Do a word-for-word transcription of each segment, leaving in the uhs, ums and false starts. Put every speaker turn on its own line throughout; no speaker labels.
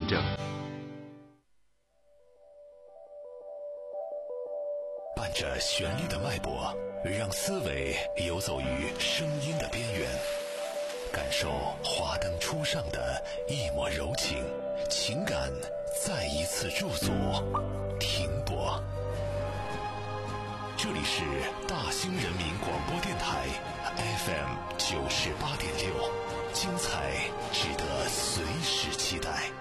证。
伴着旋律的脉搏，让思维游走于声音的边缘，感受华灯初上的一抹柔情，情感再一次驻足停泊。这里是大兴人民广播电台 F M 九十八点六，精彩值得随时期待。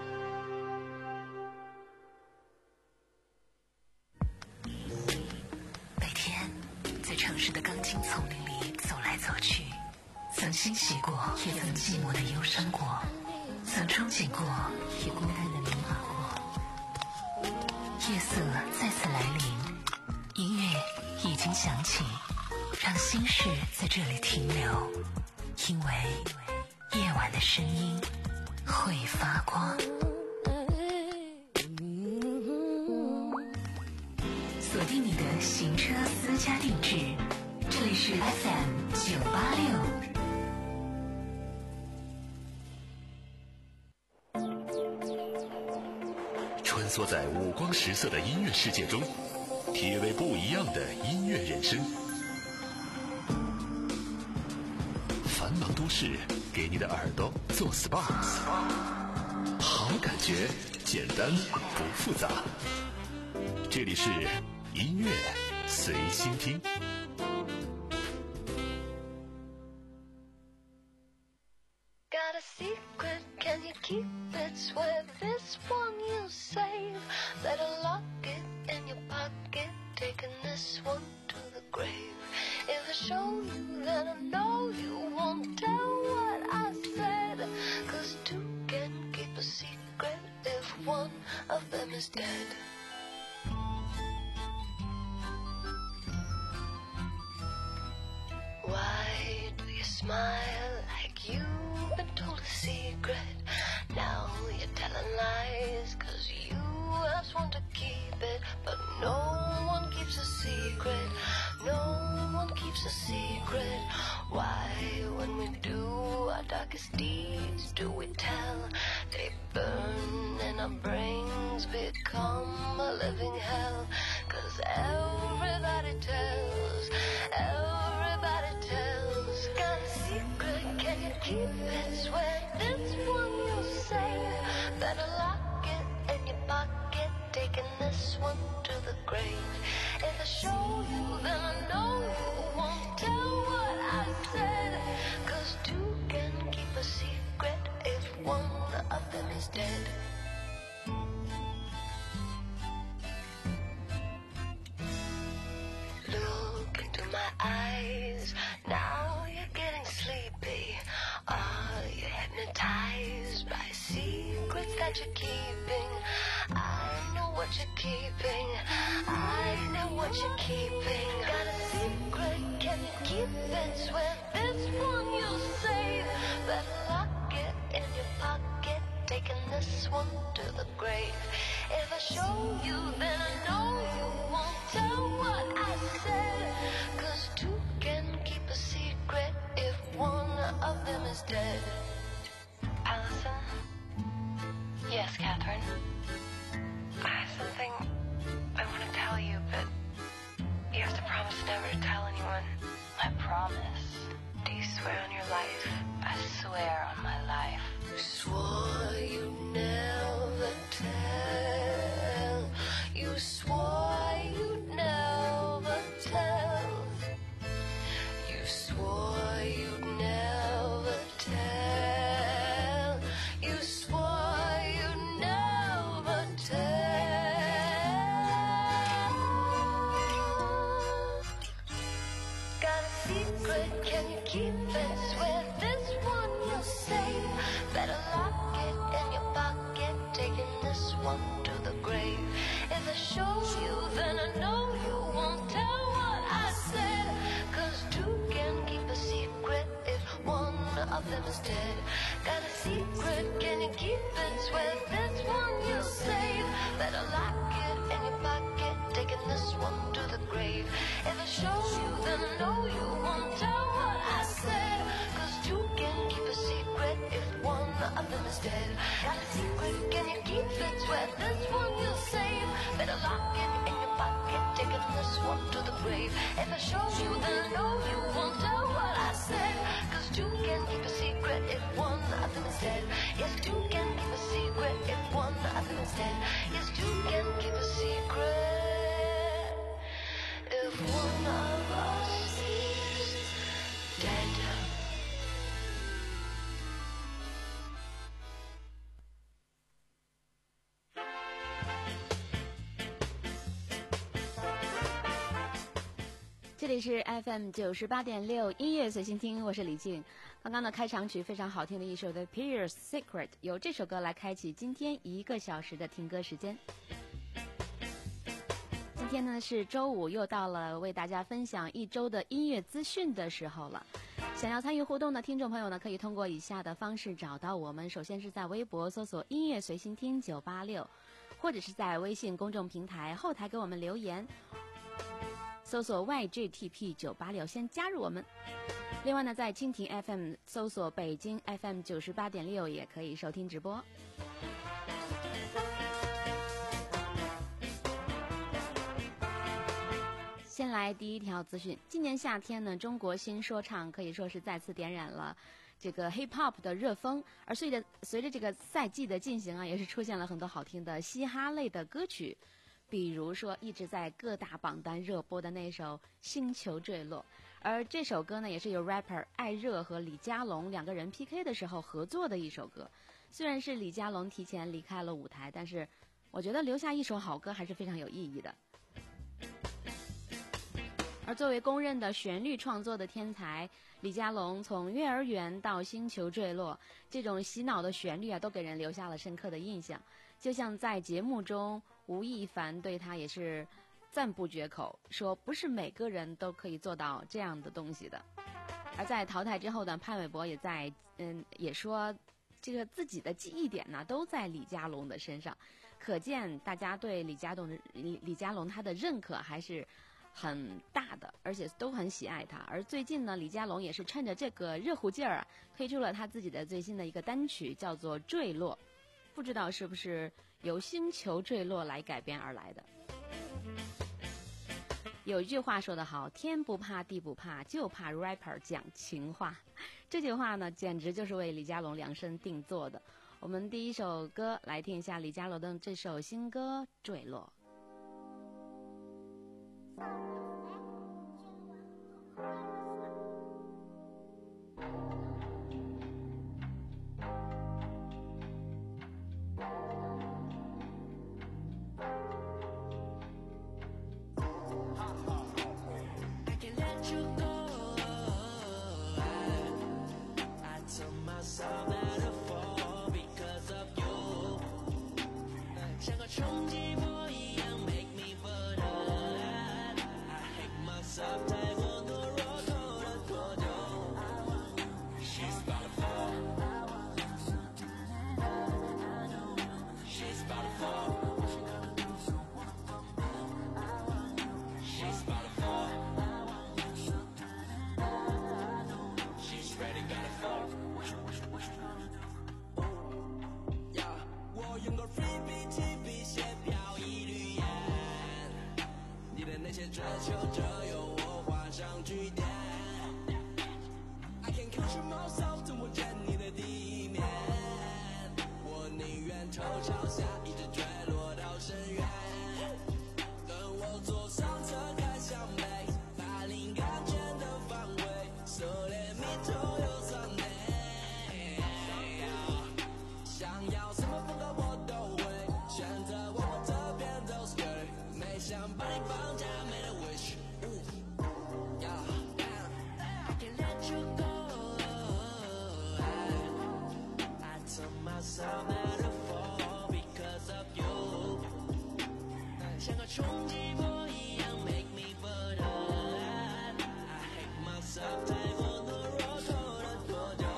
每天在城市的钢筋丛林里走来走去，曾欣喜过，也曾寂寞的忧伤过，曾憧憬过，也孤单的迷茫过。夜色再次来临，音乐已经响起，让心事在这里停留，因为夜晚的声音会发光。锁定你的行车私家定制，这里是 F M 九八六。
穿梭在五光十色的音乐世界中，体味不一样的音乐人生。繁忙都市给你的耳朵做 S P A， 好感觉简单不复杂。这里是音乐随心听。
Got a secret, can you keep it? Swear this one you'll save. Better lock it in your pocket, taking this one to the grave. If I show you, then I know you won't tell what I said. Cause two can keep a secret if one of them is dead. Why do you smile like you've been told a secret? Now you're telling lies cause you have sworn to keep it. But no one keeps a secret, no one keeps a secret. Why when we do our darkest deeds do we tell? They burn and our brains become a living hell. Cause everybody tells, everybody tells. Got a secret, can you keep it? Swear this one you'll save. Better lock it in your pocket, taking this one to the grave. If I show you, then I know you won't tell what I said. Cause two can keep a secret if one of them is dead. Look into my eyes, now you're getting sleepy. Are you hypnotized by secrets that you're keeping? I know what you're keeping, I know what you're keeping. Got a secret, can you keep it? Swear this one you'll save. Better lock it in your pocket, taking this one to the grave. If I show you, then I know you won't tell what I said. Cause two can keep a secret if one of them is dead.
Allison? Yes, Catherine? I have something I want to tell you, but you have to promise never to tell anyone. I promise. Do you swear on your life? I swear on my life.
You swore you'd never tell. You swore you'd never tell. You swore you'd never tell. You swore you'd never tell. Got a secret, can you keep it? Swear this one you'll save. Better lock it in your pocket, taking this one to the grave. If I show you, then I know you won't tell what I said. Cause two can keep a secret if one of them is dead. Got a secret, can you keep it? Swear this one you'll save. Better lock it in your pocket, taking this one to the grave. If I show you, then I know you won't tell what I said. Cause two can keep a secret if one of them is dead. Got a secret, can you and this one you'll save. Better lock it in your pocket, taking this one to the grave. If I show you, then no, you won't tell what I said. Cause two can keep a secret if one of them is dead. Yes, two can keep a secret if one of them is dead. Yes, two can keep a secret if one of us is dead.
这里是 F M 九十八点六音乐随心听，我是李静。刚刚的开场曲非常好听的一首的 Pierce Secret， 由这首歌来开启今天一个小时的听歌时间。今天呢是周五，又到了为大家分享一周的音乐资讯的时候了。想要参与互动的听众朋友呢，可以通过以下的方式找到我们。首先是在微博搜索音乐随心听九八六，或者是在微信公众平台后台给我们留言，搜索 Y G T P 九八六，先加入我们。另外呢，在蜻蜓 F M 搜索北京 F M 九十八点六也可以收听直播。先来第一条资讯，今年夏天呢，中国新说唱可以说是再次点燃了这个 hip hop 的热风，而随着随着这个赛季的进行啊，也是出现了很多好听的嘻哈类的歌曲。比如说一直在各大榜单热播的那首《星球坠落》，而这首歌呢也是由 rapper 艾热和李佳隆两个人 P K 的时候合作的一首歌。虽然是李佳隆提前离开了舞台，但是我觉得留下一首好歌还是非常有意义的。而作为公认的旋律创作的天才，李佳隆从幼儿园到星球坠落，这种洗脑的旋律啊，都给人留下了深刻的印象。就像在节目中，吴亦凡对他也是赞不绝口，说不是每个人都可以做到这样的东西的。而在淘汰之后呢，潘玮柏也在嗯也说，这个自己的记忆点呢都在李佳隆的身上，可见大家对李佳隆李李佳隆他的认可还是很大的，而且都很喜爱他。而最近呢，李佳隆也是趁着这个热乎劲儿啊，推出了他自己的最新的一个单曲，叫做《坠落》，不知道是不是由《星球坠落》来改编而来的。有一句话说得好，天不怕地不怕，就怕 rapper 讲情话。这句话呢，简直就是为李佳隆量身定做的。我们第一首歌来听一下李佳隆的这首新歌《坠落》。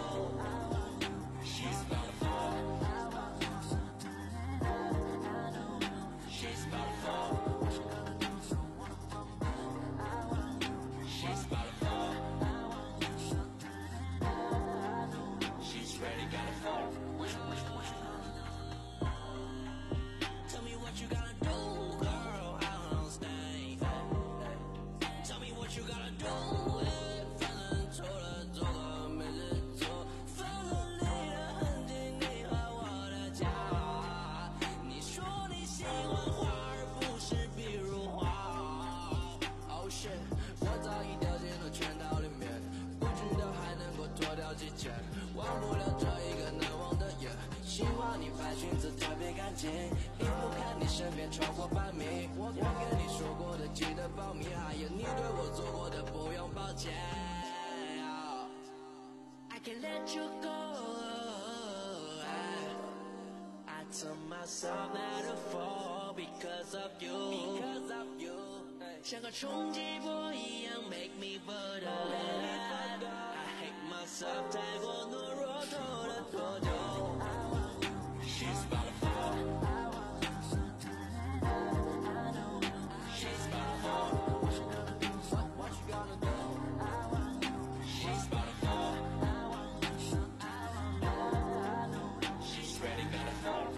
I know 特别干净，一不看你身边超过半米，我跟你说过的记得保密，还有你对我做过的不用抱歉。I can't let you go. I, I told myself not to fall because of you. Because of you. 像个冲击波一样 make me further. I hate myself 太过懦弱，拖了多久 ？She's about to fall. She's about to fall. What, what you gonna do? She's about to fall. She's ready, gotta fall.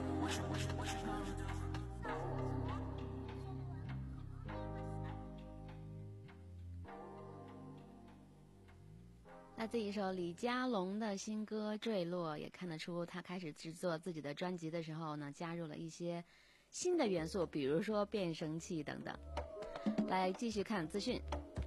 那这一首李佳隆的新歌《坠落》，也看得出他开始制作自己的专辑的时候呢，加入了一些新的元素，比如说变声器等等。来继续看资讯，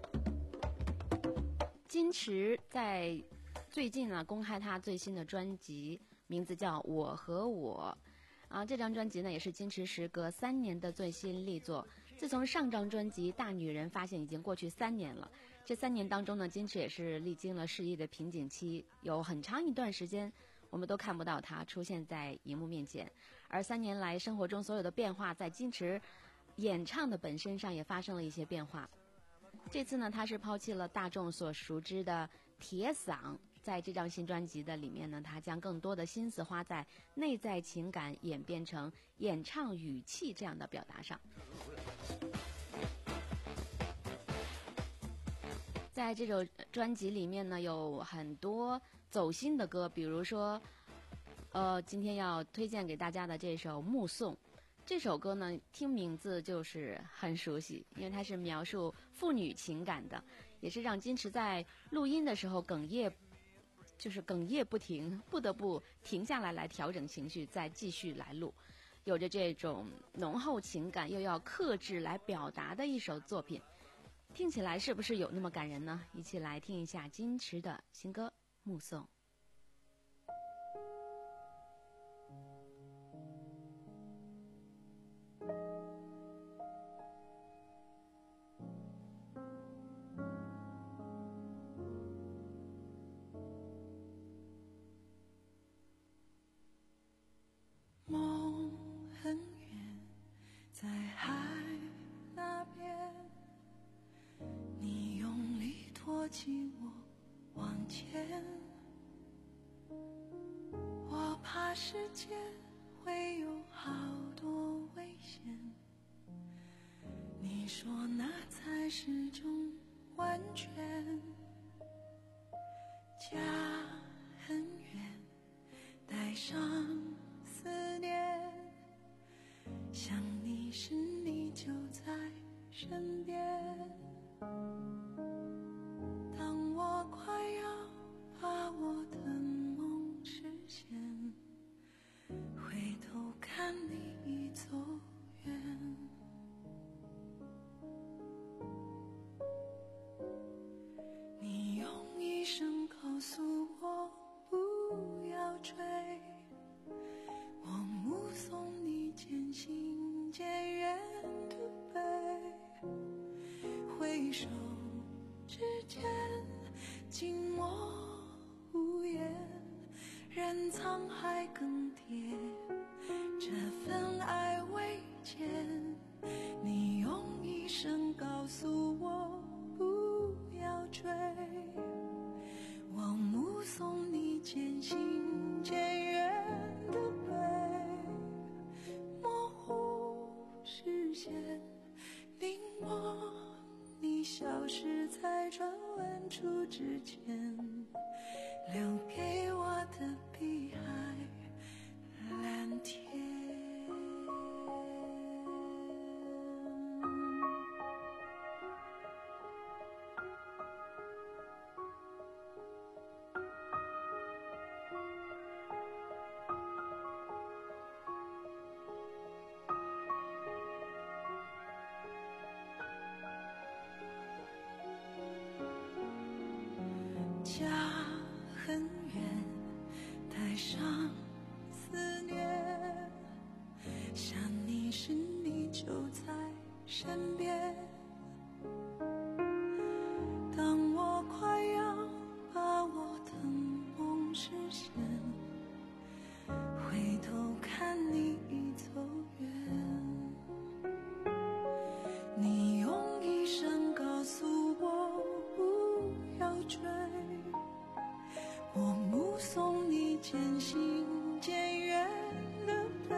金池在最近呢公开他最新的专辑，名字叫《我和我》啊。这张专辑呢也是金池时隔三年的最新力作。自从上张专辑《大女人》发现已经过去三年了，这三年当中呢，金池也是历经了事业的瓶颈期，有很长一段时间我们都看不到他出现在荧幕面前。而三年来生活中所有的变化，在金池演唱的本身上也发生了一些变化。这次呢，他是抛弃了大众所熟知的铁嗓，在这张新专辑的里面呢，他将更多的心思花在内在情感演变成演唱语气这样的表达上。在这首专辑里面呢，有很多走心的歌，比如说呃，今天要推荐给大家的这首《目送》。这首歌呢，听名字就是很熟悉，因为它是描述父女情感的，也是让金池在录音的时候哽咽，就是哽咽不停，不得不停下来来调整情绪，再继续来录。有着这种浓厚情感又要克制来表达的一首作品，听起来是不是有那么感人呢？一起来听一下金池的新歌《目送》。
梦很远，在海那边，你用力托起我往前，我怕世界会有好多危险，你说那才是种完全。家很远，带上思念，想你时你就在身边。当我快要把我的梦实现，回头看你已走远。你用一生告诉我不要追，我目送你渐行渐远的背，回首之间静默无言，任沧海更迭，这份爱未见。你用一生告诉我不要追，我目送你渐行渐远的背，模糊视线令我你消失在转弯处之前，留给我的碧海蓝天。家很远， 身边。当我快要把我的梦实现，回头看你已走远。你用一生告诉我不要追，我目送你渐行渐远的背，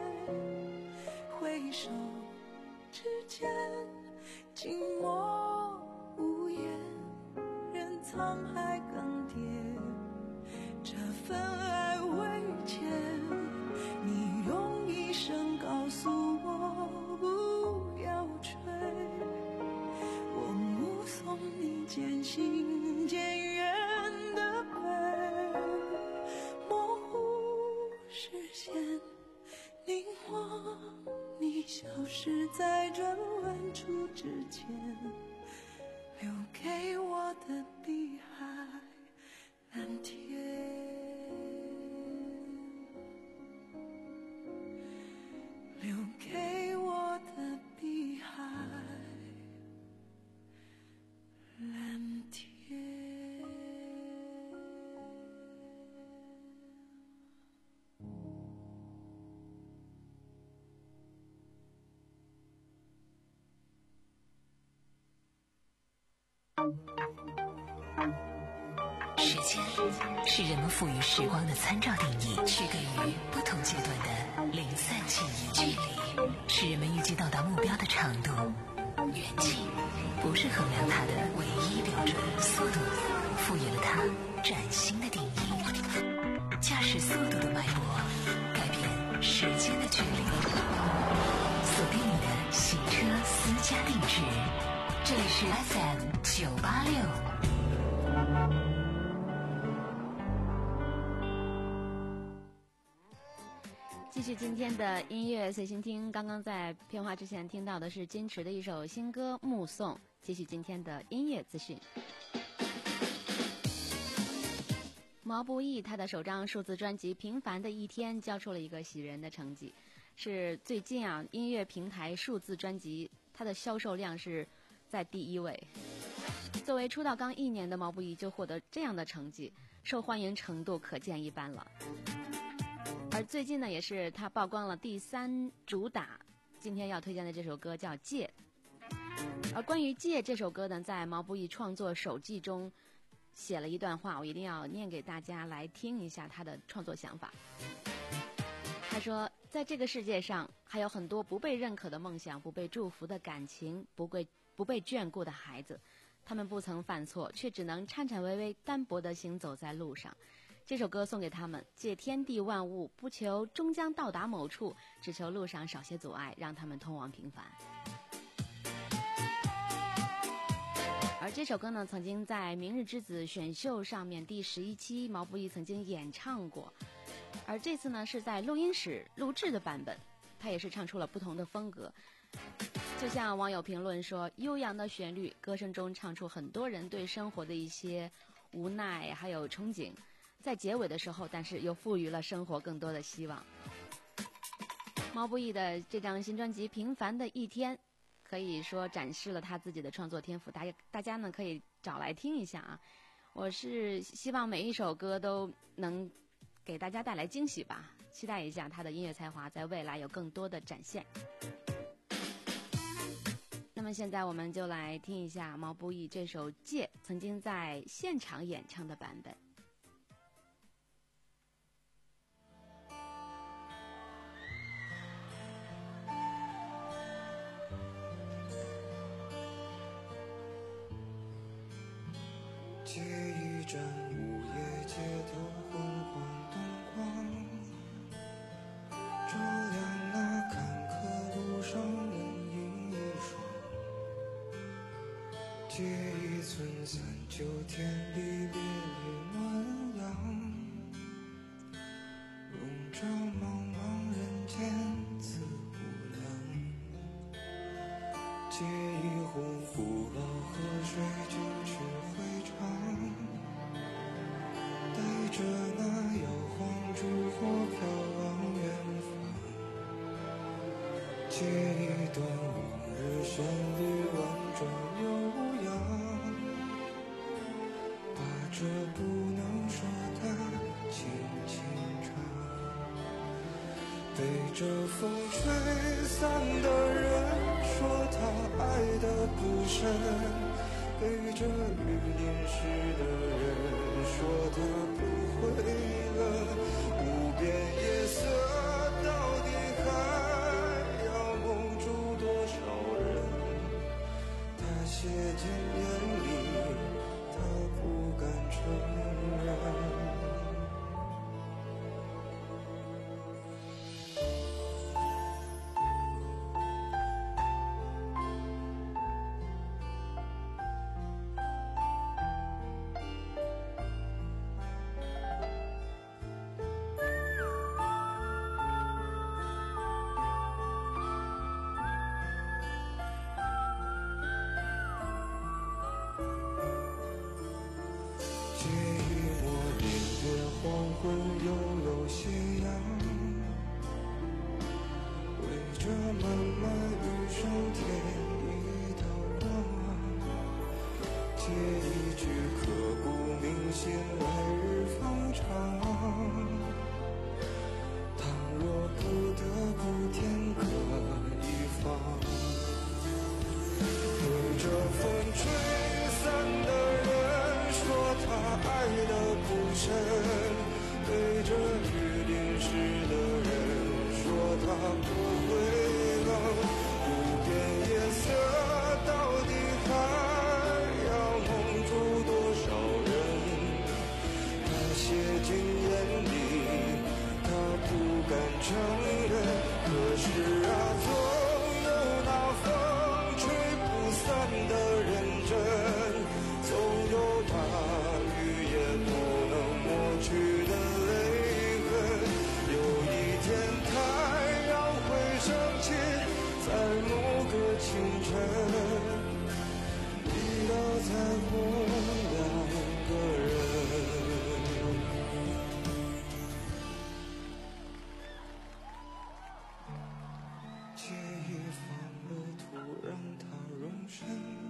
回首之间静默无言，任沧海更迭，这份爱未见。你用一生告诉我不要追，我目送你渐行渐远的背，模糊视线凝望你消失在转弯处之前，留给我的碧海蓝天。留给我的碧海蓝天。
时间是人们赋予时光的参照定义，区隔于不同阶段的零散记忆距离，是人们预计到达目标的长度。远近不是衡量它的唯一标准，速度赋予了它崭新的定义。驾驶速度的脉搏，改变时间的距离。锁定你的行车私家定制，这里是 F M 九八六。
继续今天的音乐随心听，刚刚在片花之前听到的是金池的一首新歌《目送》。继续今天的音乐资讯。毛不易他的首张数字专辑《平凡的一天》交出了一个喜人的成绩，是最近啊音乐平台数字专辑它的销售量是在第一位。作为出道刚一年的毛不易就获得这样的成绩，受欢迎程度可见一斑了。而最近呢，也是他曝光了第三主打，今天要推荐的这首歌叫《戒》。而关于《戒》这首歌呢，在毛不易创作手记中写了一段话，我一定要念给大家来听一下他的创作想法。他说，在这个世界上还有很多不被认可的梦想，不被祝福的感情，不被不被眷顾的孩子，他们不曾犯错，却只能颤颤巍巍单薄地行走在路上。这首歌送给他们，借天地万物，不求终将到达某处，只求路上少些阻碍，让他们通往平凡。而这首歌呢，曾经在《明日之子》选秀上面第十一期，毛不易曾经演唱过。而这次呢，是在录音室录制的版本，他也是唱出了不同的风格。就像网友评论说，悠扬的旋律，歌声中唱出很多人对生活的一些无奈还有憧憬，在结尾的时候，但是又赋予了生活更多的希望。毛不易的这张新专辑《平凡的一天》，可以说展示了他自己的创作天赋，大家大家呢可以找来听一下啊。我是希望每一首歌都能给大家带来惊喜吧，期待一下他的音乐才华在未来有更多的展现。那么现在我们就来听一下毛不易这首《戒》曾经在现场演唱的版本。
借一盏午夜街头昏黄灯光，照亮那坎坷路上人影一双。借一寸三九天里烈烈暖阳，笼罩茫茫人间自无量。借一壶古老河水君池回肠，带着那摇晃烛火飘往远方。 借一段往日旋律婉转悠扬，把这不能说的轻轻唱。被这风吹散的人说他爱得不深，被这雨淋湿的人说他不会冷。无边夜色到底还要蒙住多少人？他写进眼里，他不敢承认。又有斜阳，为这漫漫余生添一道光，借一句刻骨铭心来日方长。倘若不得不天各一方，被这风吹散的人说他爱得不深，被这雨淋湿的人说他不会冷。无边夜色到底还要蒙住多少人？他写进眼里，他不敢承认。可是啊，总有那风吹不散的认真，总有那雨也不能抹去的在某个清晨，一道彩虹，两个人。借一方乐土，让它容身，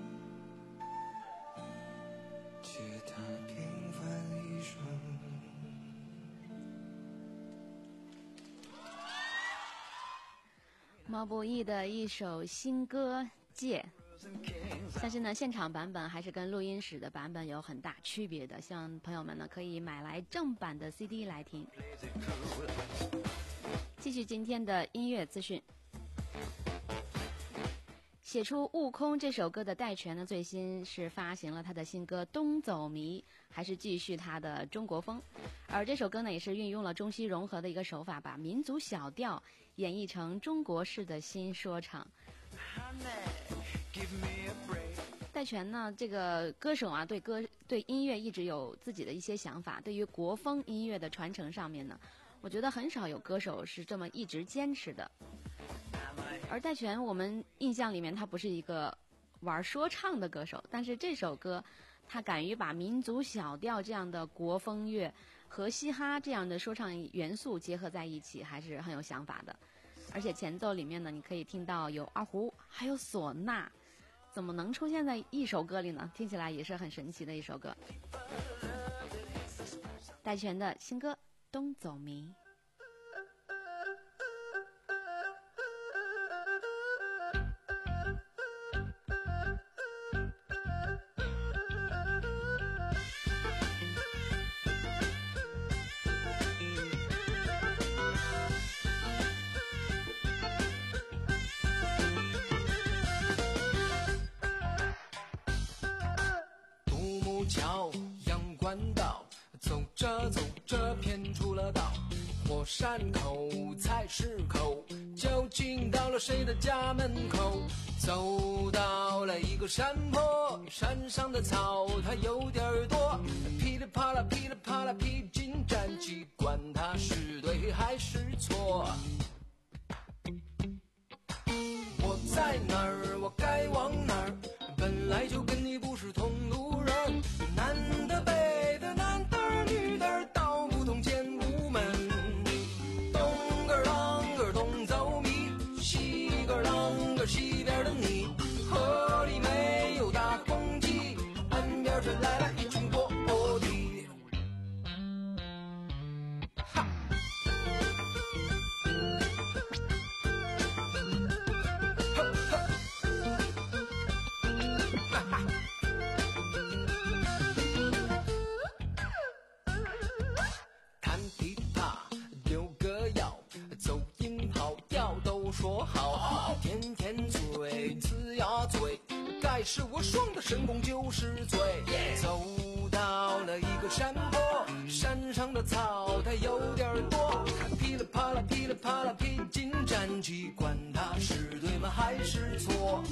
借它平凡一生。
毛不易的一首新歌《借》，但是呢，现场版本还是跟录音室的版本有很大区别的，希望朋友们呢可以买来正版的 C D 来听。继续今天的音乐资讯。写出《悟空》这首歌的戴荃呢，最新是发行了他的新歌《东走迷》，还是继续他的中国风。而这首歌呢，也是运用了中西融合的一个手法，把民族小调演绎成中国式的新说唱。戴荃呢，这个歌手啊，对歌对音乐一直有自己的一些想法。对于国风音乐的传承上面呢，我觉得很少有歌手是这么一直坚持的。而戴荃，我们印象里面他不是一个玩说唱的歌手，但是这首歌他敢于把民族小调这样的国风乐和嘻哈这样的说唱元素结合在一起，还是很有想法的。而且前奏里面呢，你可以听到有二胡还有唢呐，怎么能出现在一首歌里呢？听起来也是很神奇的一首歌。戴荃的新歌《东走迷》。
走着走着偏出了道，火山口菜市口，就进到了谁的家门口。走到了一个山坡，山上的草它有点多，噼里啪啦噼里啪啦披荆斩棘，管它是对还是错。我在哪儿，我该往哪儿，本来就跟你不是同路人，男的北的男的女的道不同见无门，东个啷个东走迷，西个个西边的你，河里没有大公鸡，岸边传来了一群波迪。哈。弹琵琶，丢歌谣，走音跑调都说好，天天醉，呲呀嘴，盖世无双的神功就是醉。走到了一个山坡，山上的草它有点多，噼里啪啦噼里啪啦披荆斩棘，管它是对吗还是错。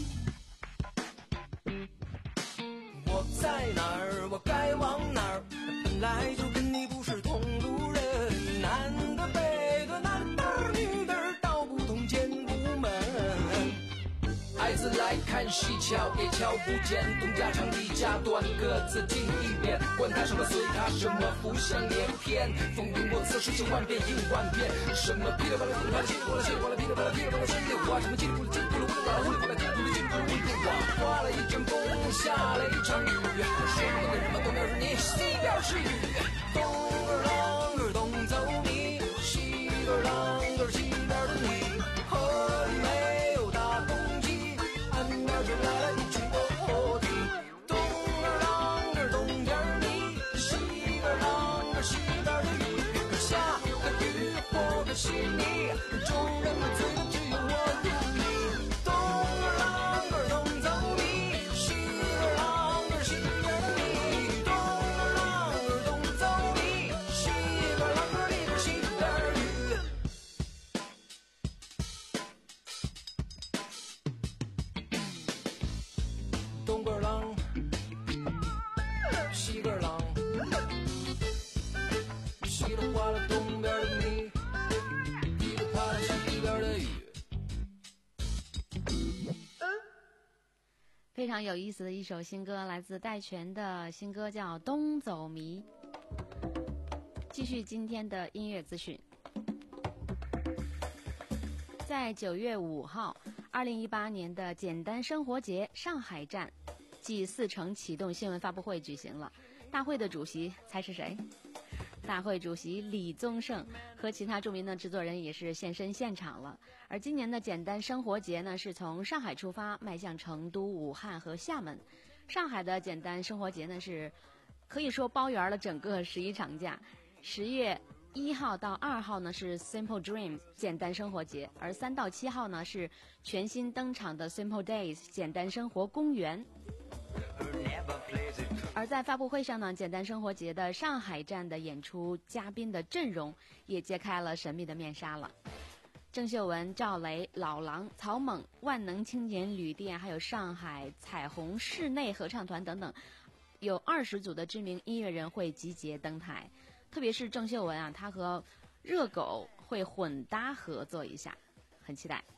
我在哪儿，我该往哪儿，本来就跟你不是同路人，男的背对男的，女的道不同见不门。孩子来看戏，瞧也瞧不见，东家长地家短，各自听一遍，管他什么随他什么，浮想联翩，风云过此十七万变应万变，什么噼里啪啦噼里啪啦，稀里哗啦稀里哗啦噼里啪啦噼里啪啦稀里哗啦，什么叽里咕噜叽里咕噜呜里哗啦呜里哗啦叽里咕噜叽里咕噜呜里哗啦，刮了一阵风，下了一场雨，说的为什么东边是你，西边是雨，东个啷个东走你，西个啷个西边的你，河里没有大公鸡，岸边传来了一群波迪，东个啷个东边你，西个啷个西边的雨，下个雨或个稀泥，众人的嘴里只有我有你，东个啷个东走你，西个啷个西边的你，东个啷个东走你，西个啷个里边西边雨。东个啷，西个啷，稀里哗啦东边的你，噼里啪啦西边的雨。
非常有意思的一首新歌，来自戴荃的新歌叫《东走迷》。继续今天的音乐资讯。在九月五号，二零一八年的简单生活节上海站暨四城启动新闻发布会举行了。大会的主席猜是谁？大会主席李宗盛和其他著名的制作人也是现身现场了。而今年的简单生活节呢，是从上海出发，迈向成都、武汉和厦门。上海的简单生活节呢，是可以说包圆了整个十一长假。十月一号到二号呢是 Simple Dream 简单生活节，而三到七号呢是全新登场的 Simple Days 简单生活公园。而在发布会上呢，简单生活节的上海站的演出嘉宾的阵容也揭开了神秘的面纱了。郑秀文、赵雷、老狼、曹猛、万能青年旅店，还有上海彩虹室内合唱团等等，有二十组的知名音乐人会集结登台。特别是郑秀文啊，她和热狗会混搭合作一下，很期待。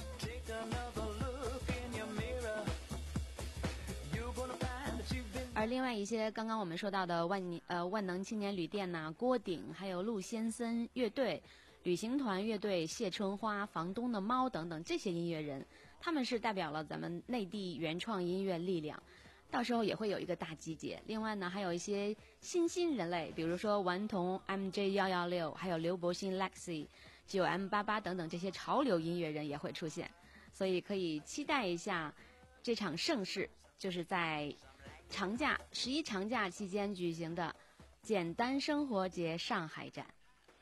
而另外一些刚刚我们说到的万呃万能青年旅店呐、郭顶，还有陆先森乐队、旅行团乐队、谢春花、房东的猫等等这些音乐人，他们是代表了咱们内地原创音乐力量。到时候也会有一个大集结。另外呢，还有一些新兴人类，比如说顽童 M J 一一六，还有刘柏辛 Lexi、九 M 八八等等这些潮流音乐人也会出现，所以可以期待一下这场盛事，就是在长假十一长假期间举行的简单生活节上海站。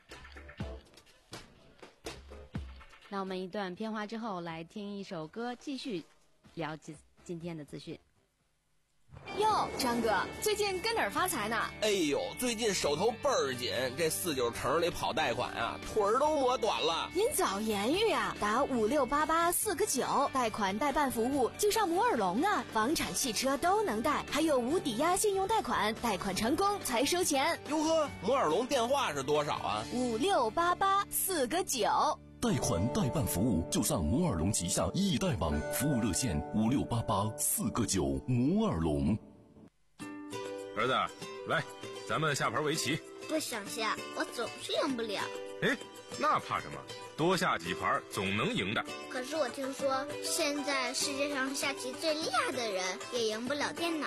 那我们一段片花之后，来听一首歌，继续了解今天的资讯。
哟，张哥，最近跟哪儿发财呢？
哎呦，最近手头倍儿紧，这四九城里跑贷款啊，腿儿都磨短了。
您早言语啊，打五六八八四个九，贷款代办服务就上摩尔龙啊，房产、汽车都能贷，还有无抵押信用贷款，贷款成功才收钱。
哟呵，摩尔龙电话是多少啊？
五六八八四个九。
贷款代办服务就上摩尔龙旗下易贷网，服务热线五六八八四个九。摩尔龙。
儿子，来，咱们下盘围棋。
不想下，我总是赢不了。
哎，那怕什么？ 多下几盘总能赢的。
可是我听说，现在世界上下棋最厉害的人也赢不了电脑。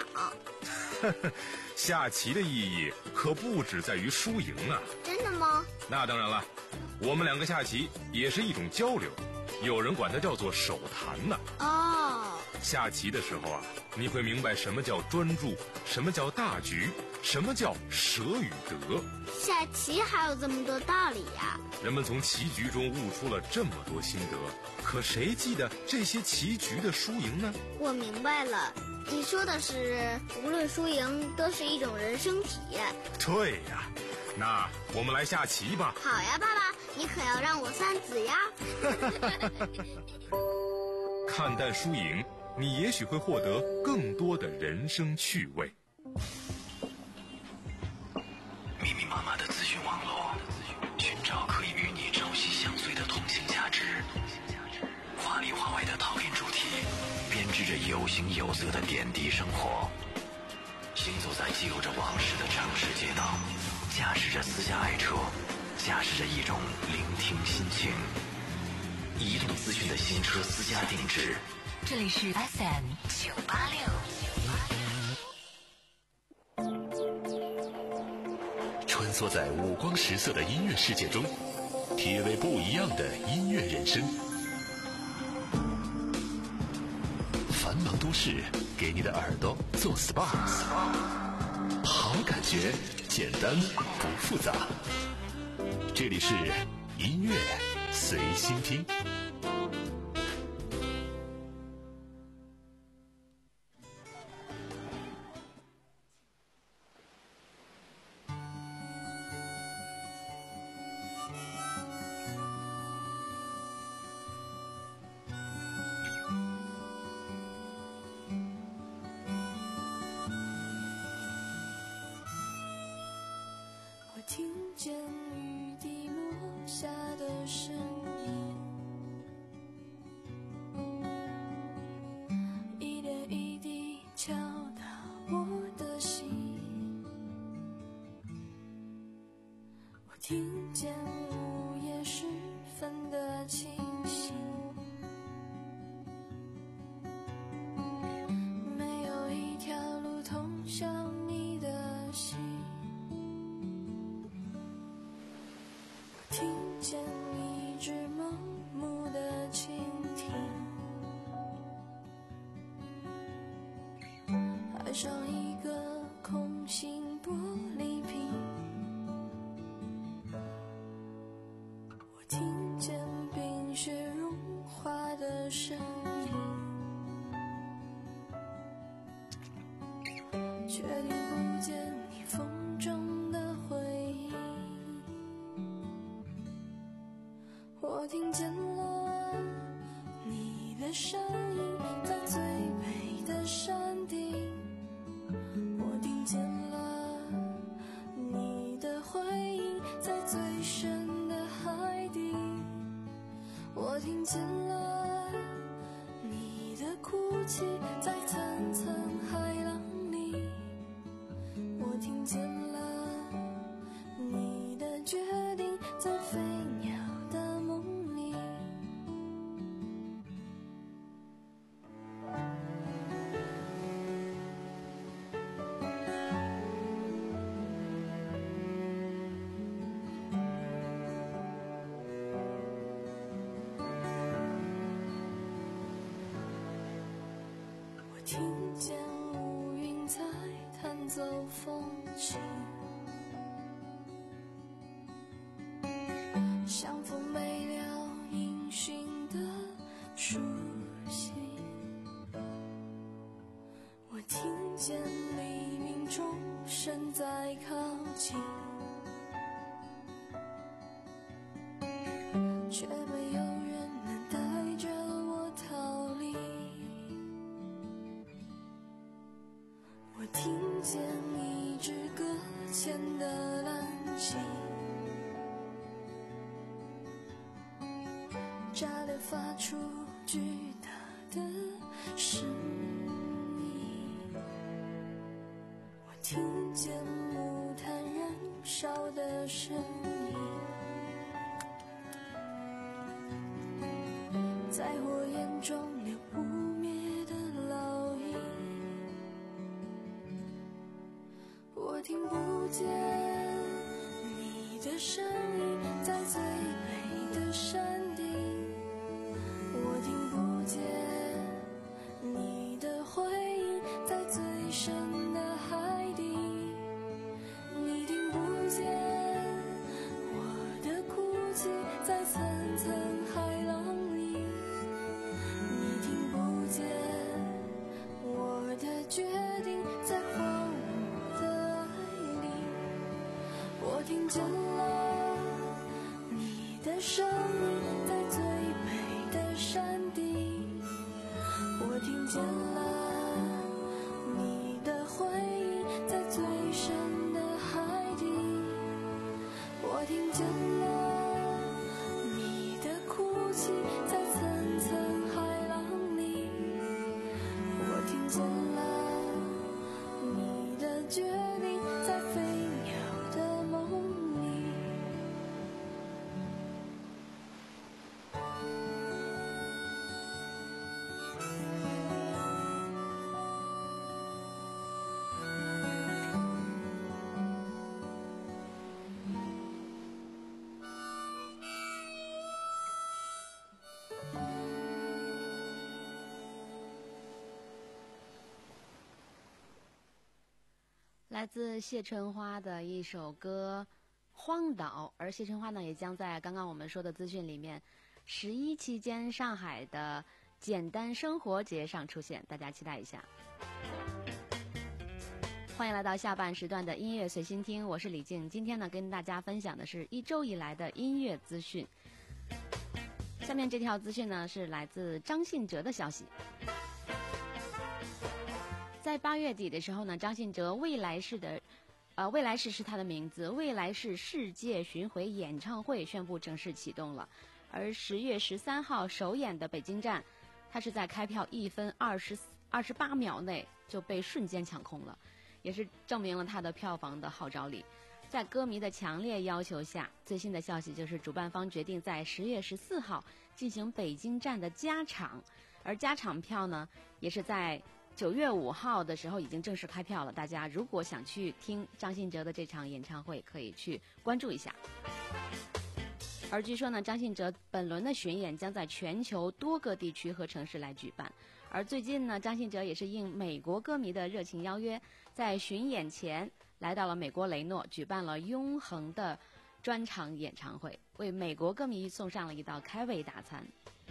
下棋的意义可不只在于输赢啊！
真的吗？
那当然了，我们两个下棋也是一种交流，有人管它叫做手谈呢。
哦，
下棋的时候啊，你会明白什么叫专注，什么叫大局，什么叫舍与得。
下棋还有这么多道理呀！
人们从棋局中悟出了这么多心得，可谁记得这些棋局的输赢呢？
我明白了，你说的是无论输赢都是一种人生体验。
对呀，那我们来下棋吧。
好呀，爸爸，你可要让我三子呀。
看淡输赢，你也许会获得更多的人生趣味。
密密麻麻的资讯网络，寻找可以与你朝夕相随的同性价值。华里华外的讨论主题，编织着有形有色的点滴生活。行走在记录着往事的城市街道，驾驶着私家爱车，驾驶着一种聆听心情。移动资讯的新车私家定制。
这里是 F M 九八六。
穿梭在五光十色的音乐世界中，体味不一样的音乐人生。繁忙都市给你的耳朵做 S P A， 好感觉，简单不复杂。这里是音乐随心听。
听见雨滴落下的声音，一点一滴敲打我的心。我听见午夜时分的清醒，没有一条路通向你的心。听见一只盲目的蜻蜓，爱上一个空心玻璃瓶。我听见冰雪融化的声音，却听不见你风中的回音。我听见了你的声音，在最美的山顶。我听见了你的回音，在最深的海底。我听见了你的哭泣，在层层海浪里。我听见了你的决定，在飞鸟的梦里。我听见乌云在弹奏风琴，像风没了音讯的书信。我听见黎明钟声在靠近，却没有人能带着我逃离。我听见一支搁浅的蓝鲸，炸裂发出巨大的声音。我听见木炭燃烧的声音， 在火焰中留不灭的烙印。我听不见你的声音在最美的山顶，我听不见你的回应在最深的海底，你听不见我的哭泣在层层海浪里，你听不见我的决定在荒芜的爱里，我听见了你的声音在最美的山顶，我听见了你的回应在最深的海底，我听见了你的哭泣在层层海浪里，我听见了你的决定在飞鸟的梦里。
来自谢春花的一首歌《荒岛》，而谢春花呢，也将在刚刚我们说的资讯里面，十一期间上海的简单生活节上出现，大家期待一下。欢迎来到下半时段的音乐随心听，我是李静。今天呢，跟大家分享的是一周以来的音乐资讯。下面这条资讯呢，是来自张信哲的消息。在八月底的时候呢，张信哲未来式的，呃，未来式是他的名字，未来式世界巡回演唱会宣布正式启动了。而十月十三号首演的北京站，他是在开票一分二十二十八秒内就被瞬间抢空了，也是证明了他的票房的号召力。在歌迷的强烈要求下，最新的消息就是主办方决定在十月十四号进行北京站的加场，而加场票呢，也是在九月五号的时候已经正式开票了，大家如果想去听张信哲的这场演唱会，可以去关注一下。而据说呢，张信哲本轮的巡演将在全球多个地区和城市来举办。而最近呢，张信哲也是应美国歌迷的热情邀约，在巡演前来到了美国雷诺，举办了永恒的专场演唱会，为美国歌迷送上了一道开胃大餐。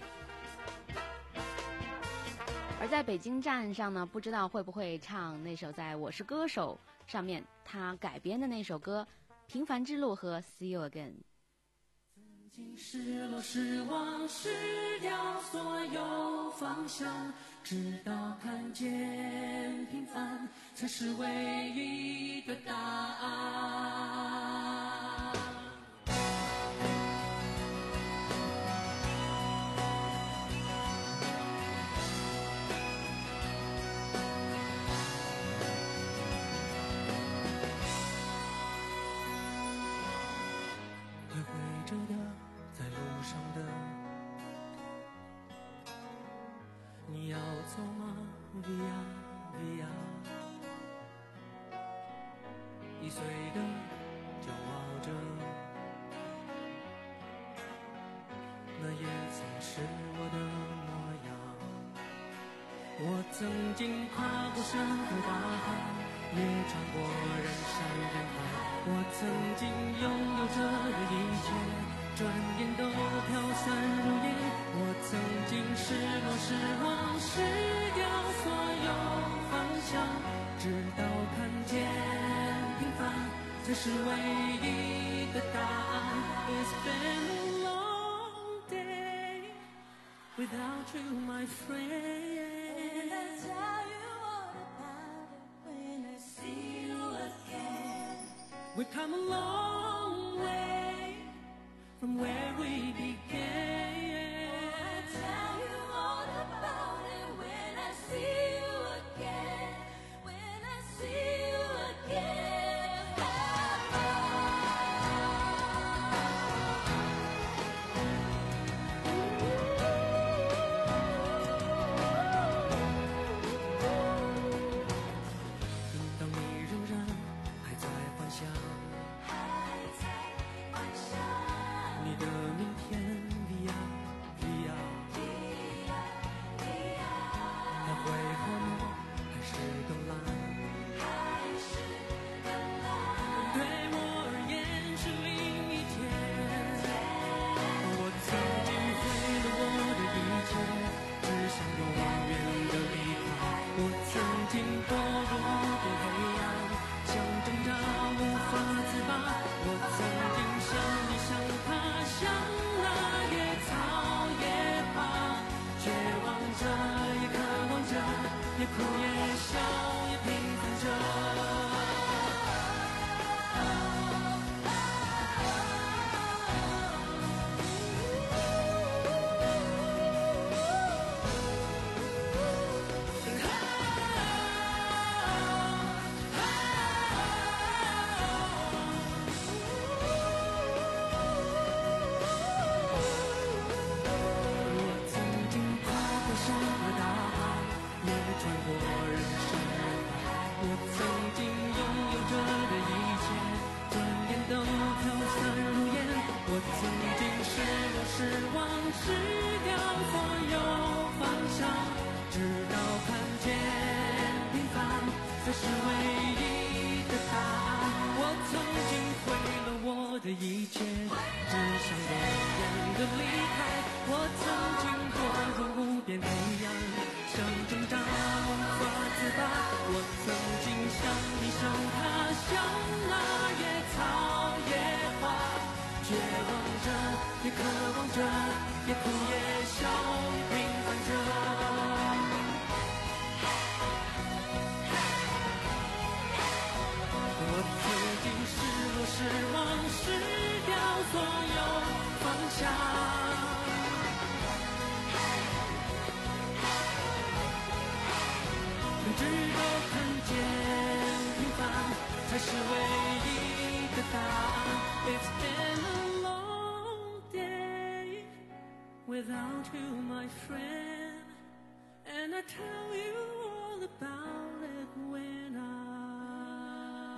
而在北京站上呢，不知道会不会唱那首在《我是歌手》上面他改编的那首歌《平凡之路》和《See You Again》。
曾经失落失望失掉所有方向，直到看见平凡才是唯一的答案。你要走吗 Via Via 易碎的骄傲着，那也曾是我的模样。我曾经跨过山和大海，也穿过人山人海，我曾经拥有着的一切转眼都飘散如烟，我曾经失落失望失掉所有方向，直到看见平凡才是唯一的答案。 It's been a long day without you, my friend. When I tell you all about it, when I see you again, we've come a long way from where we began. I tell you all about it when I see you again. When I see you again. Ooh. 着，也渴望着，也哭也笑，也平凡着。失望失掉所有方向，直到看见平凡才是唯一的答案。我曾经毁了我的一切，只想永远的离开。我曾经堕入无边黑暗，想挣扎无法自拔。我曾经像你像他，像那野草野花，绝望着，也渴望着，也哭也笑，也平凡着。我曾经失落、失望、失掉所有方向，直到看见平凡才是唯一的答案。It's been a long day without you, my friend, and I tell you all about it when I,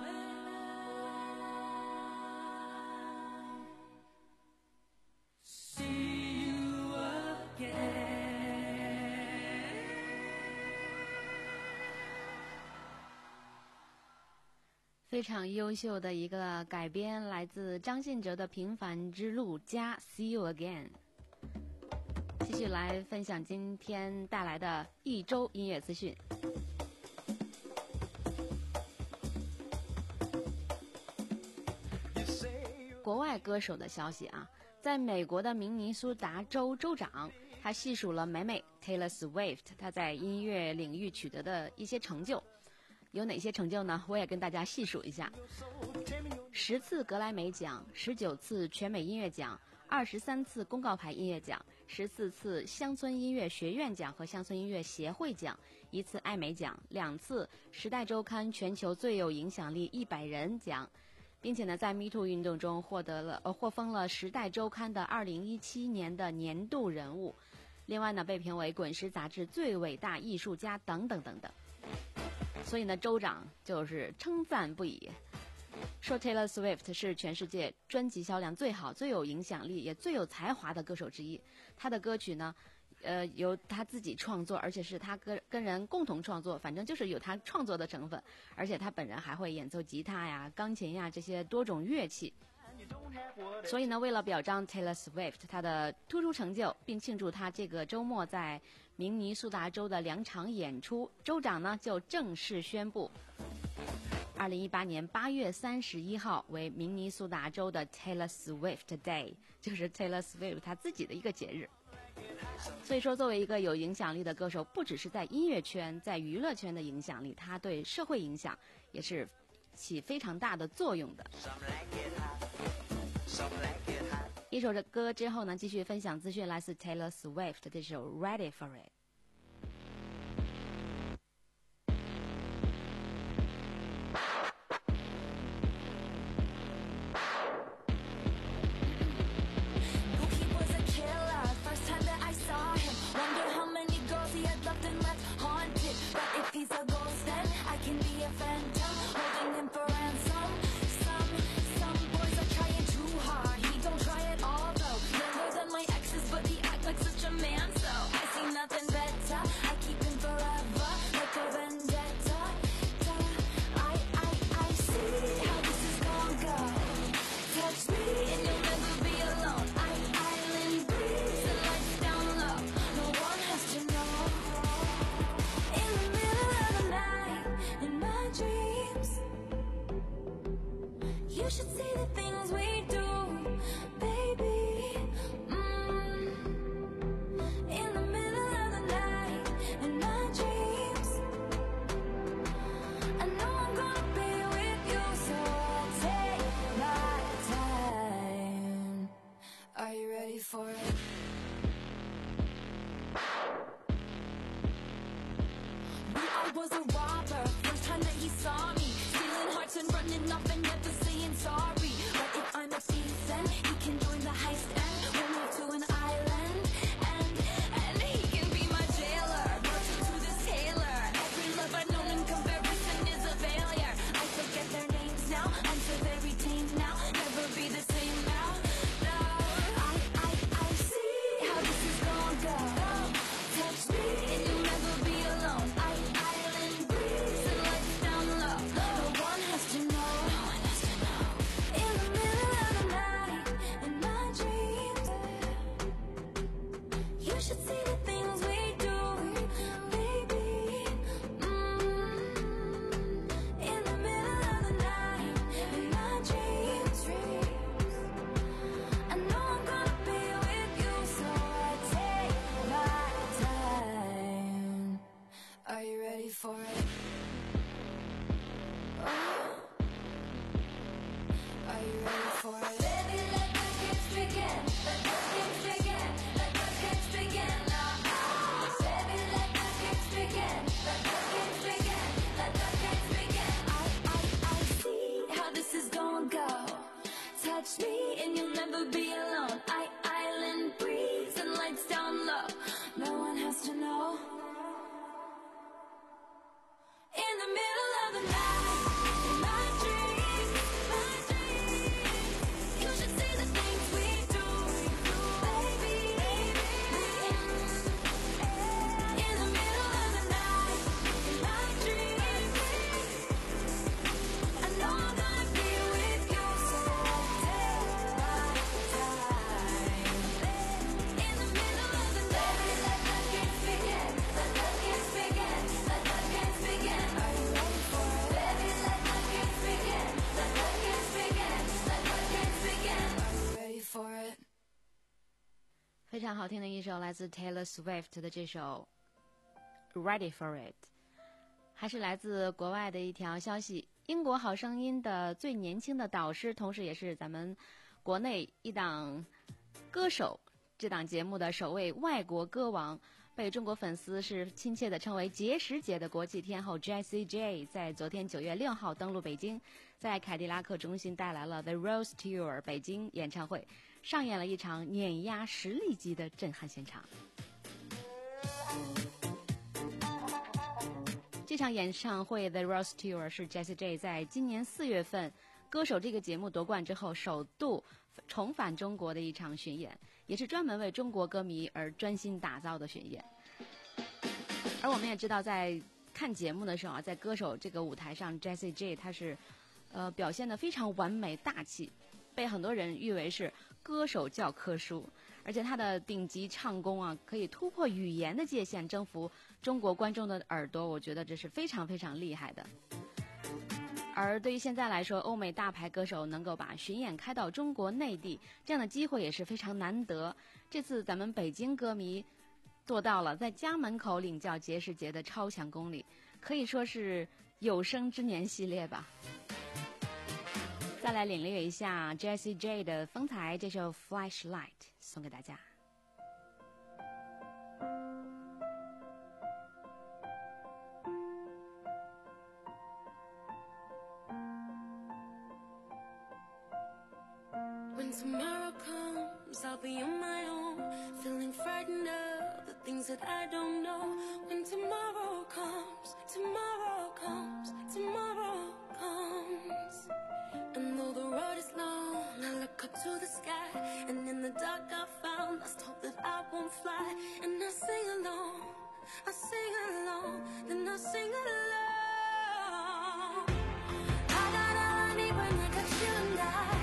when I see you again.
非常优秀的一个改编，来自张信哲的《平凡之路》加《See You Again》。继续来分享今天带来的一周音乐资讯。国外歌手的消息啊，在美国的明尼苏达州州长，他细数了美美 Taylor Swift 他在音乐领域取得的一些成就。有哪些成就呢？我也跟大家细数一下：十次格莱美奖，十九次全美音乐奖，二十三次公告牌音乐奖，十四次乡村音乐学院奖和乡村音乐协会奖，一次艾美奖，两次时代周刊全球最有影响力一百人奖，并且呢，在 Me Too 运动中获得了呃获封了时代周刊的二零一七年的年度人物。另外呢，被评为滚石杂志最伟大艺术家等等等等。所以呢，州长就是称赞不已，说 Taylor Swift 是全世界专辑销量最好、最有影响力、也最有才华的歌手之一。他的歌曲呢，呃，由他自己创作，而且是他跟跟人共同创作，反正就是有他创作的成分。而且他本人还会演奏吉他呀、钢琴呀这些多种乐器。所以呢，为了表彰 Taylor Swift 他的突出成就，并庆祝他这个周末在明尼苏达州的两场演出，州长呢就正式宣布，二零一八年八月三十一号为明尼苏达州的 Taylor Swift Day， 就是 Taylor Swift 他自己的一个节日。所以说，作为一个有影响力的歌手，不只是在音乐圈、在娱乐圈的影响力，他对社会影响也是起非常大的作用的。一首歌之后呢，继续分享资讯，来自 Taylor Swift 这首 Ready for It。
Nothing better. was a robber. First time that he saw me, stealing hearts and running off and never saying sorry. But if I'm a thief, then he can join the heist and we'll move to an island. And, and he can be my jailer, merchant to this tailor. Every love I've known in comparison is a failure. I forget their names now, I'm so very tame now. Never be the same now. No, I, I, I see how this is gonna go. Touch me and you'll never be alone. I, island breeze and lights down low. No one has to know. No one has to know. In the middle of the night, in my dreams, you should see the things we do, baby. Mm-hmm. In the middle of the night, in my dreams, I know I'm gonna be with you, so I take my time. Are you ready for it? Oh. Are you ready for it? Baby, let the games begin. Let the games begin. Let the games begin now. Baby, let the games begin. Let the games begin. Let the games begin. I, I, I see how this is gonna go. Touch me and you'll never be alone. I, island breeze and lights down low. No one has to know. In the middle of the night, in my dreams, my dreams, you should see the things we do, baby, baby. In the middle of the night, in my dreams, I know I'm gonna be with you, so I take my time. In the middle of the night, let the games begin, let the games begin, let the games begin. Are you ready for it? Baby, let the games begin, let the games begin, let the games begin. Are you ready for it?
非常好听的一首来自 Taylor Swift 的这首 Ready for It， 还是来自国外的一条消息。英国好声音的最年轻的导师，同时也是咱们国内一档歌手这档节目的首位外国歌王，被中国粉丝是亲切地称为结石姐的国际天后 Jessie J， 在昨天九月六号登陆北京，在凯迪拉克中心带来了 The Rose Tour 北京演唱会，上演了一场碾压实力级的震撼现场。这场演唱会 The Rose Tour 是 Jessie J 在今年四月份歌手这个节目夺冠之后首度重返中国的一场巡演，也是专门为中国歌迷而专心打造的巡演。而我们也知道，在看节目的时候啊，在歌手这个舞台上 Jessie J 她是呃表现得非常完美大气，被很多人誉为是歌手教科书，而且她的顶级唱功啊，可以突破语言的界限，征服中国观众的耳朵，我觉得这是非常非常厉害的。而对于现在来说，欧美大牌歌手能够把巡演开到中国内地，这样的机会也是非常难得。这次咱们北京歌迷做到了在家门口领教结石节的超强功力，可以说是有生之年系列吧。再来领略一下 Jessie J 的风采，这首 Flashlight 送给大家。
When tomorrow comes, I'll be on my own, feeling frightened of the things that I don't know. When tomorrow comes, tomorrow comes, tomorrow comes. And though the road is long, I look up to the sky, and in the dark I found lost hope that I won't fly. And I sing along, I sing along, then I sing along. I got all I need when I got you and I.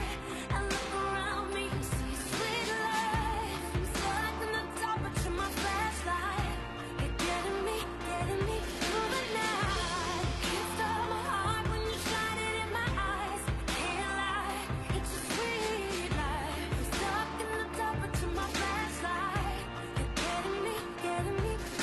Getting me, getting me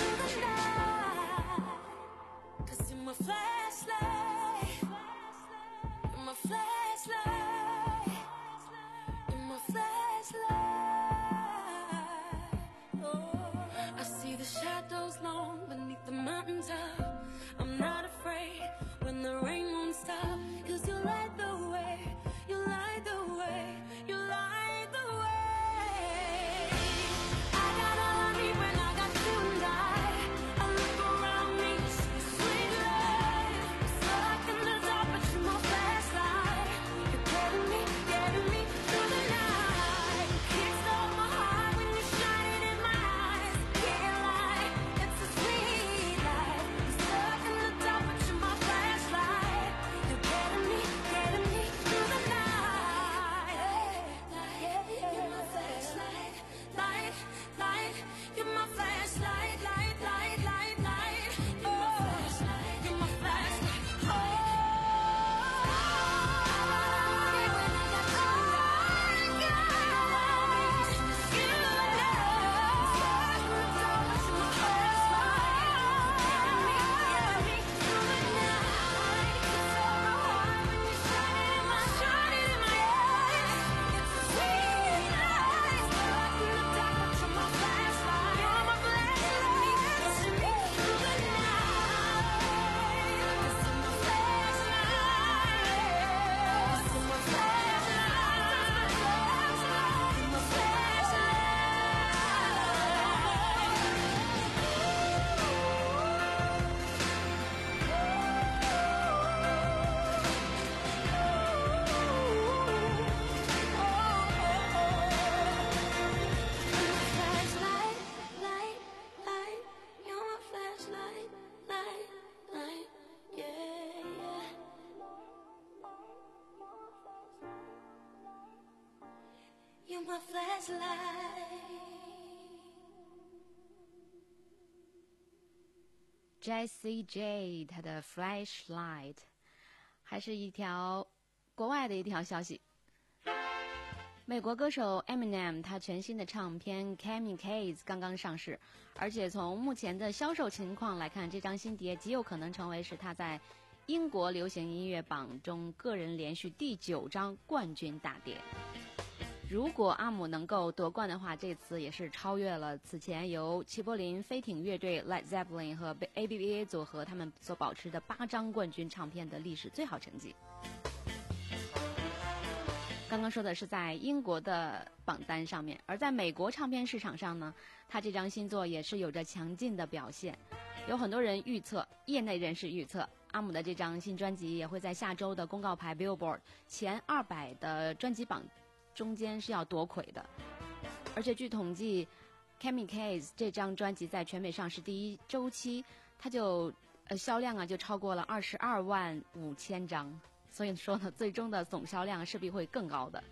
shadows long beneath the mountaintop. I'm not afraid when the rain won't stop. Cause you light the way, you light the way, you light the way. I got all I need when I got you and I. I look around me, see sweet life. Stuck in the dark, but you're my flashlight. You're getting me, getting me through the night. Kickstart my heart when you shine in my eyes. Can't lie, it's a sweet life. You're stuck in the dark, but you're my flashlight. You're getting me, getting me through the night. You're my flashlight, light, light. You're my flashlight, light, light, light, light. Oh, you're my flashlight. Oh, when I got you, I got you. You're my flashlight.
Jessie J 他的 Flashlight， 还是一条国外的一条消息。美国歌手 Eminem 他全新的唱片 Kamikaze 刚刚上市，而且从目前的销售情况来看，这张新碟极有可能成为是他在英国流行音乐榜中个人连续第九张冠军大碟。如果阿姆能够夺冠的话，这次也是超越了此前由齐柏林飞艇乐队 Led Zeppelin 和 A B B A 组合他们所保持的八张冠军唱片的历史最好成绩。刚刚说的是在英国的榜单上面，而在美国唱片市场上呢，他这张新作也是有着强劲的表现。有很多人预测，业内人士预测，阿姆的这张新专辑也会在下周的公告牌 Billboard 前二百的专辑榜中间是要夺魁的。而且据统计 Kamikaze 这张专辑在全美上市第一周期，它就呃销量啊就超过了二十二万五千张，所以说呢，最终的总销量势必会更高的。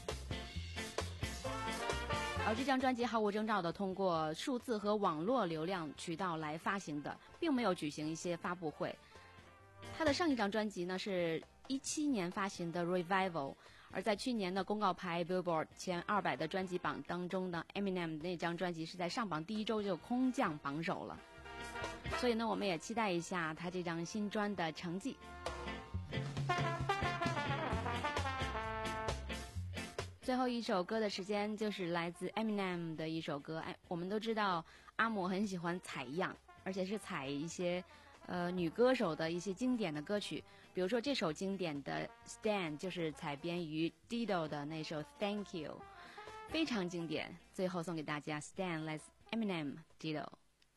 而这张专辑毫无征兆的通过数字和网络流量渠道来发行的，并没有举行一些发布会。他的上一张专辑呢是一七年发行的 Revival， 而在去年的公告牌 Billboard 前二百的专辑榜当中呢 Eminem 那张专辑是在上榜第一周就空降榜首了。所以呢，我们也期待一下他这张新专的成绩。最后一首歌的时间就是来自 Eminem 的一首歌。哎，我们都知道阿姆很喜欢采样，而且是采一些呃女歌手的一些经典的歌曲，比如说这首经典的 Stan 就是采编于 Dido 的那首 Thank You， 非常经典。最后送给大家 Stan 来自 Eminem Dido。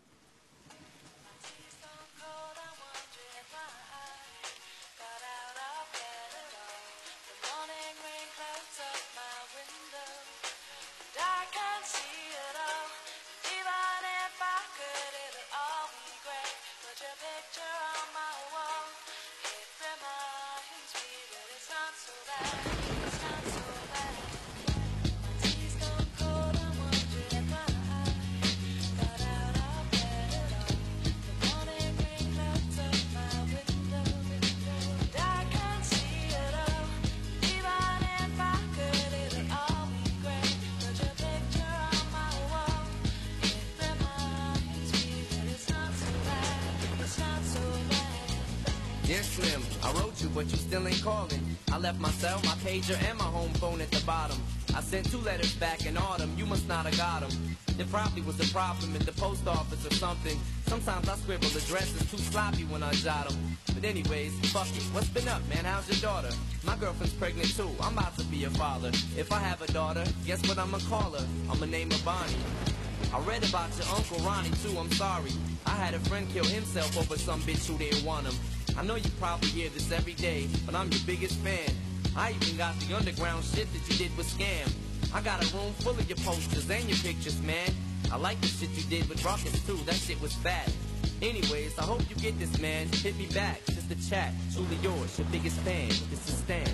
Dear Slim, I wrote you, but you still ain't calling. I left my cell, my pager, and my home phone at the bottom. I sent two letters back in autumn, you must not have got them. There probably was a problem in the post office or something. Sometimes I scribble addresses too sloppy when I jot them. But anyways, fuck it. What's been up, man? How's your daughter? My girlfriend's pregnant too. I'm about to be a father. If I have a daughter, guess what I'ma call her? I'ma name her Bonnie. I read about your Uncle Ronnie too, I'm sorry. I had a friend kill himself over some bitch who didn't want him. I know you probably hear this every day, but I'm your biggest fan. I even got the underground shit that you did with Scam. I got a room full of your posters and your pictures, man. I like the shit you did with Rockets too, that shit was fat. Anyways, I hope you get this, man. Hit me back, just a chat. Truly yours, your biggest fan. This is Stan.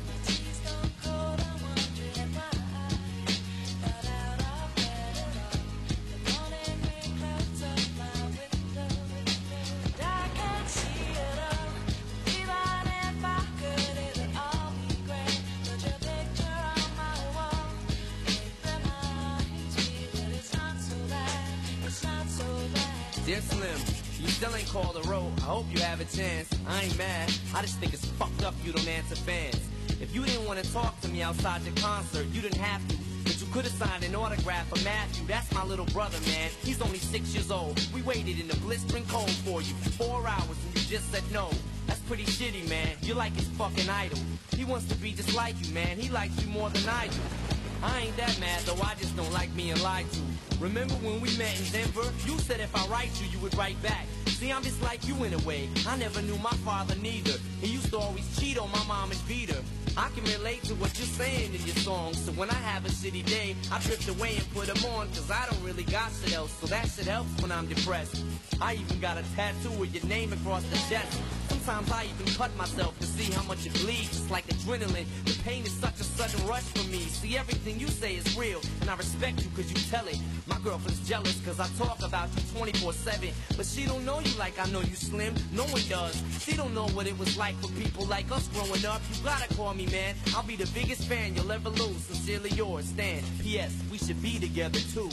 Dear Slim, you still ain't called a road. I hope you have a chance. I ain't mad. I just think it's fucked up you don't answer fans. If you didn't want to talk to me outside your concert, you didn't have to. But you could have signed an autograph for Matthew. That's my little brother, man. He's only six years old. We waited in the blistering cold for you for four hours and you just said no. That's pretty shitty, man. You're like his fucking idol. He wants to be just like you, man. He likes you more than I do. I ain't that mad, though I just don't like being lied to. Remember when we met in Denver? You said if I write you, you would write back. See, I'm just like you in a way. I never knew my father neither. He used to always cheat on my mom and beat her. I can relate to what you're saying in your songs. So when I have a shitty day, I drift away and put them on. Cause I don't really got shit else. So that shit helps when I'm depressed. I even got a tattoo with your name across the chest. Sometimes I even cut myself to see how much it bleeds. It's like adrenaline. The pain is such a sudden rush for me. See, everything you say is real, and I respect you cause you tell it. My girlfriend's jealous cause I talk about you twenty-four seven. But she don't know you like I know you, Slim. No one does. She don't know what it was like for people like us growing up. You gotta call me, man. I'll be the biggest fan you'll ever lose. Sincerely yours, Stan. P S. We should be together too.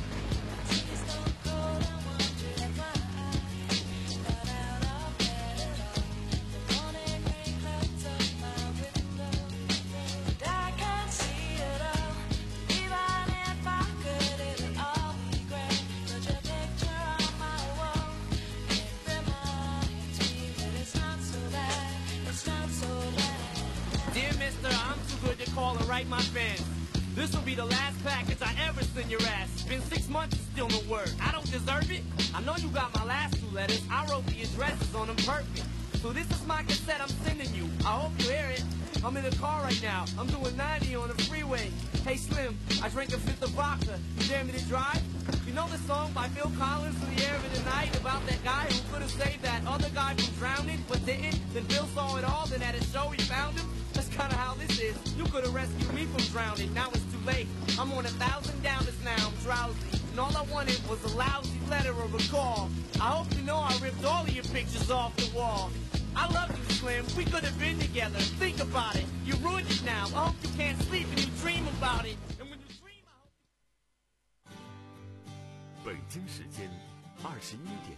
Write my fans. This will be the last package I ever send your ass. It's been six months and still no word. I don't deserve it. I know you got my last two letters. I wrote the addresses on them perfect. So this is my cassette I'm sending you. I hope you hear it. I'm in the car right now. I'm doing ninety on the freeway. Hey Slim, I drank a fifth of vodka. You dare me to drive? You know the song by Phil Collins, In the Air of the Night, about that guy who could have saved that other guy from drowning, but didn't? Then Phil saw it all, then at a show he found him. That's kind of how this is. You could have rescued me from drowning. Now it's too late. I'm on a thousand downers now. I'm drowsy. And all I wanted was a lousy letter or a call. I hope you know I ripped all of your pictures off the wall. I love you, Slim. We could have been together. Think about it. You ruined it now. I hope you can't sleep and you dream about it. And when you dream, I hope...
北京时间二十一点。